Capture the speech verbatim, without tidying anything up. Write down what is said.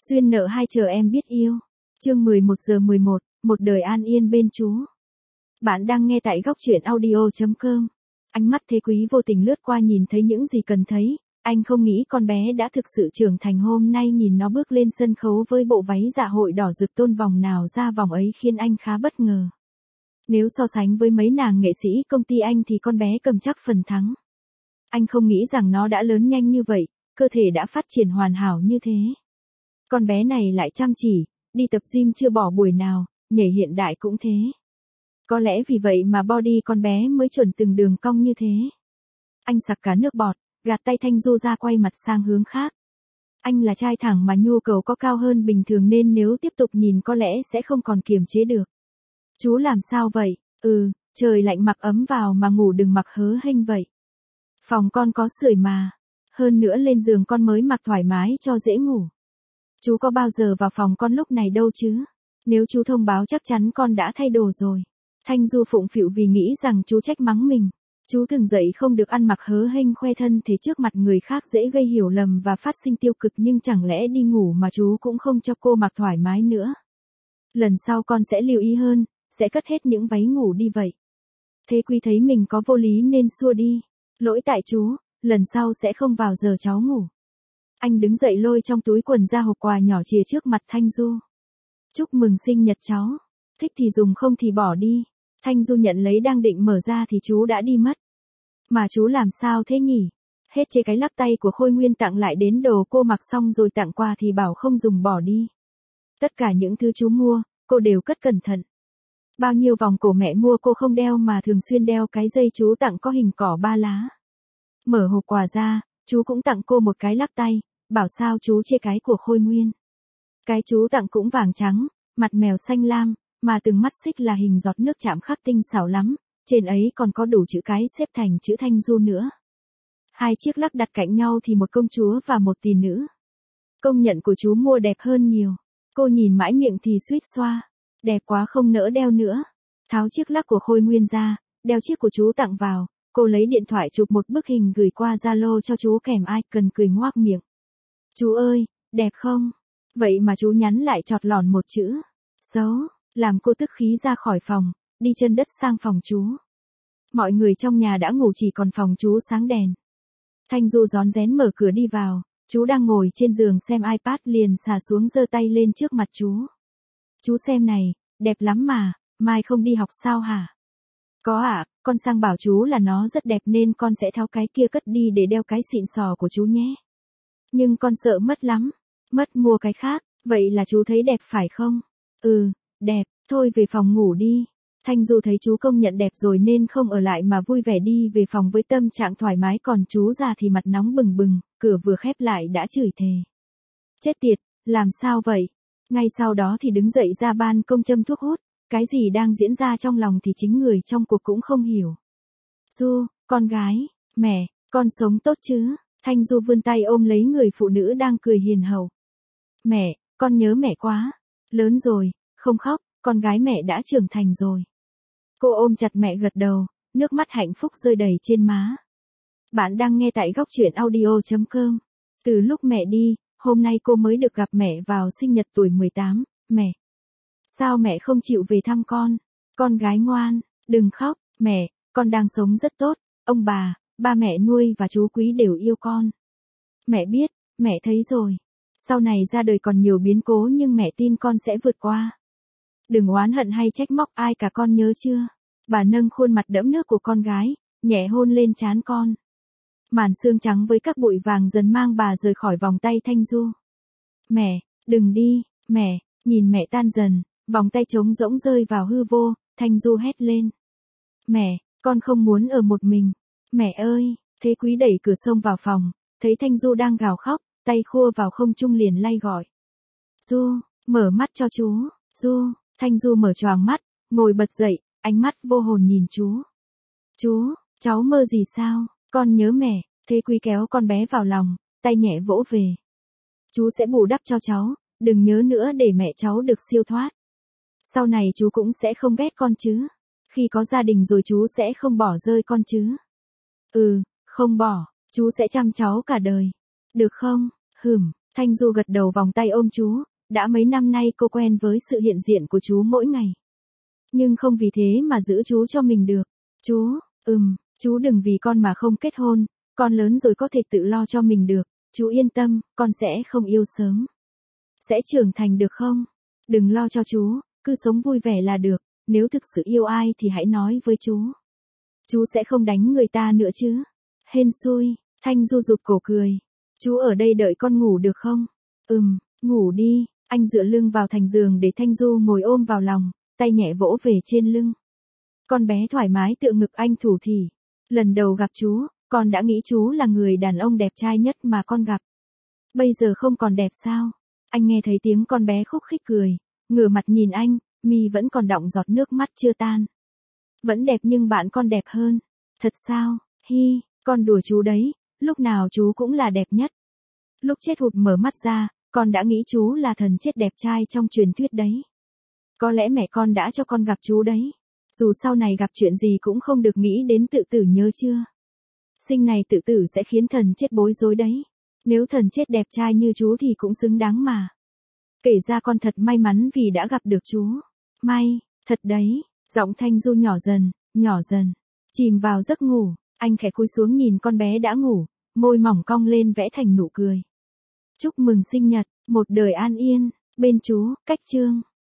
Duyên nợ hai chờ em biết yêu. Chương mười một giờ mười một, một đời an yên bên chú. Bạn đang nghe tại góc truyện audio chấm com. Ánh mắt Thế Quý vô tình lướt qua nhìn thấy những gì cần thấy, anh không nghĩ con bé đã thực sự trưởng thành. Hôm nay nhìn nó bước lên sân khấu với bộ váy dạ hội đỏ rực tôn vòng nào ra vòng ấy khiến anh khá bất ngờ. Nếu so sánh với mấy nàng nghệ sĩ công ty anh thì con bé cầm chắc phần thắng. Anh không nghĩ rằng nó đã lớn nhanh như vậy, cơ thể đã phát triển hoàn hảo như thế. Con bé này lại chăm chỉ, đi tập gym chưa bỏ buổi nào, nhảy hiện đại cũng thế. Có lẽ vì vậy mà body con bé mới chuẩn từng đường cong như thế. Anh sặc cả nước bọt, gạt tay Thanh Du ra quay mặt sang hướng khác. Anh là trai thẳng mà nhu cầu có cao hơn bình thường nên nếu tiếp tục nhìn có lẽ sẽ không còn kiềm chế được. Chú làm sao vậy? Ừ, trời lạnh mặc ấm vào mà ngủ đừng mặc hớ hênh vậy. Phòng con có sưởi mà. Hơn nữa lên giường con mới mặc thoải mái cho dễ ngủ. Chú có bao giờ vào phòng con lúc này đâu chứ? Nếu chú thông báo chắc chắn con đã thay đồ rồi. Thanh Du phụng phịu vì nghĩ rằng chú trách mắng mình. Chú thường dậy không được ăn mặc hớ hênh khoe thân thế trước mặt người khác dễ gây hiểu lầm và phát sinh tiêu cực, nhưng chẳng lẽ đi ngủ mà chú cũng không cho cô mặc thoải mái nữa. Lần sau con sẽ lưu ý hơn, sẽ cất hết những váy ngủ đi vậy. Thế Quý thấy mình có vô lý nên xua đi. Lỗi tại chú, lần sau sẽ không vào giờ cháu ngủ. Anh đứng dậy lôi trong túi quần ra hộp quà nhỏ chìa trước mặt Thanh Du. Chúc mừng sinh nhật cháu. Thích thì dùng không thì bỏ đi. Thanh Du nhận lấy đang định mở ra thì chú đã đi mất. Mà chú làm sao thế nhỉ? Hết chê cái lắc tay của Khôi Nguyên tặng lại đến đồ cô mặc xong rồi tặng quà thì bảo không dùng bỏ đi. Tất cả những thứ chú mua, cô đều cất cẩn thận. Bao nhiêu vòng cổ mẹ mua cô không đeo mà thường xuyên đeo cái dây chú tặng có hình cỏ ba lá. Mở hộp quà ra, chú cũng tặng cô một cái lắc tay, bảo sao chú chê cái của Khôi Nguyên. Cái chú tặng cũng vàng trắng, mặt mèo xanh lam, mà từng mắt xích là hình giọt nước chạm khắc tinh xảo lắm, trên ấy còn có đủ chữ cái xếp thành chữ Thanh Du nữa. Hai chiếc lắc đặt cạnh nhau thì một công chúa và một tỷ nữ. Công nhận của chú mua đẹp hơn nhiều. Cô nhìn mãi miệng thì suýt xoa. Đẹp quá không nỡ đeo nữa. Tháo chiếc lắc của Khôi Nguyên ra, đeo chiếc của chú tặng vào. Cô lấy điện thoại chụp một bức hình gửi qua Zalo cho chú kèm icon cười ngoác miệng. Chú ơi, đẹp không? Vậy mà chú nhắn lại chọt lỏn một chữ. Xấu, làm cô tức khí ra khỏi phòng, đi chân đất sang phòng chú. Mọi người trong nhà đã ngủ chỉ còn phòng chú sáng đèn. Thanh Du rón rén mở cửa đi vào, chú đang ngồi trên giường xem iPad liền xà xuống giơ tay lên trước mặt chú. Chú xem này, đẹp lắm mà, mai không đi học sao hả? Có ạ, à, con sang bảo chú là nó rất đẹp nên con sẽ tháo cái kia cất đi để đeo cái xịn sò của chú nhé. Nhưng con sợ mất lắm, mất mua cái khác, vậy là chú thấy đẹp phải không? Ừ, đẹp, thôi về phòng ngủ đi. Thanh Du thấy chú công nhận đẹp rồi nên không ở lại mà vui vẻ đi về phòng với tâm trạng thoải mái, còn chú già thì mặt nóng bừng bừng, cửa vừa khép lại đã chửi thề. Chết tiệt, làm sao vậy? Ngay sau đó thì đứng dậy ra ban công châm thuốc hút, cái gì đang diễn ra trong lòng thì chính người trong cuộc cũng không hiểu. Du, con gái, mẹ, con sống tốt chứ? Thanh Du vươn tay ôm lấy người phụ nữ đang cười hiền hậu. Mẹ, con nhớ mẹ quá. Lớn rồi, không khóc, con gái mẹ đã trưởng thành rồi. Cô ôm chặt mẹ gật đầu, nước mắt hạnh phúc rơi đầy trên má. Bạn đang nghe tại góc truyện audio chấm com. Từ lúc mẹ đi, hôm nay cô mới được gặp mẹ vào sinh nhật tuổi mười tám, mẹ. Sao mẹ không chịu về thăm con? Con gái ngoan, đừng khóc, mẹ, con đang sống rất tốt, ông bà, ba mẹ nuôi và chú Quý đều yêu con. Mẹ biết, mẹ thấy rồi. Sau này ra đời còn nhiều biến cố nhưng mẹ tin con sẽ vượt qua. Đừng oán hận hay trách móc ai cả, con nhớ chưa? Bà nâng khuôn mặt đẫm nước của con gái, nhẹ hôn lên trán con. Màn sương trắng với các bụi vàng dần mang bà rời khỏi vòng tay Thanh Du. Mẹ, đừng đi, mẹ, nhìn mẹ tan dần, vòng tay trống rỗng rơi vào hư vô, Thanh Du hét lên. Mẹ, con không muốn ở một mình. Mẹ ơi, Thế Quý đẩy cửa xông vào phòng, thấy Thanh Du đang gào khóc, tay khua vào không trung liền lay gọi. Du, mở mắt cho chú, Du. Thanh Du mở choàng mắt, ngồi bật dậy, ánh mắt vô hồn nhìn chú. Chú, cháu mơ gì sao? Con nhớ mẹ. Thế Quý kéo con bé vào lòng, tay nhẹ vỗ về. Chú sẽ bù đắp cho cháu, đừng nhớ nữa để mẹ cháu được siêu thoát. Sau này chú cũng sẽ không ghét con chứ. Khi có gia đình rồi chú sẽ không bỏ rơi con chứ. Ừ, không bỏ, chú sẽ chăm cháu cả đời. Được không? Hừm, Thanh Du gật đầu vòng tay ôm chú, đã mấy năm nay cô quen với sự hiện diện của chú mỗi ngày. Nhưng không vì thế mà giữ chú cho mình được. Chú, ừm, chú đừng vì con mà không kết hôn, con lớn rồi có thể tự lo cho mình được, chú yên tâm, con sẽ không yêu sớm. Sẽ trưởng thành được không? Đừng lo cho chú, cứ sống vui vẻ là được, nếu thực sự yêu ai thì hãy nói với chú. Chú sẽ không đánh người ta nữa chứ. Hên xui, Thanh Du rụt cổ cười. Chú ở đây đợi con ngủ được không? Ừm, ngủ đi, anh dựa lưng vào thành giường để Thanh Du ngồi ôm vào lòng, tay nhẹ vỗ về trên lưng. Con bé thoải mái tựa ngực anh thủ thỉ. Lần đầu gặp chú, con đã nghĩ chú là người đàn ông đẹp trai nhất mà con gặp. Bây giờ không còn đẹp sao? Anh nghe thấy tiếng con bé khúc khích cười, ngửa mặt nhìn anh, mi vẫn còn đọng giọt nước mắt chưa tan. Vẫn đẹp nhưng bạn con đẹp hơn. Thật sao? Hi, con đùa chú đấy, lúc nào chú cũng là đẹp nhất. Lúc chết hụt mở mắt ra, con đã nghĩ chú là thần chết đẹp trai trong truyền thuyết đấy. Có lẽ mẹ con đã cho con gặp chú đấy. Dù sau này gặp chuyện gì cũng không được nghĩ đến tự tử nhớ chưa? Sinh này tự tử sẽ khiến thần chết bối rối đấy. Nếu thần chết đẹp trai như chú thì cũng xứng đáng mà. Kể ra con thật may mắn vì đã gặp được chú. May, thật đấy. Giọng Thanh Du nhỏ dần, nhỏ dần. Chìm vào giấc ngủ, anh khẽ cúi xuống nhìn con bé đã ngủ, môi mỏng cong lên vẽ thành nụ cười. Chúc mừng sinh nhật, một đời an yên, bên chú, Cách Chương.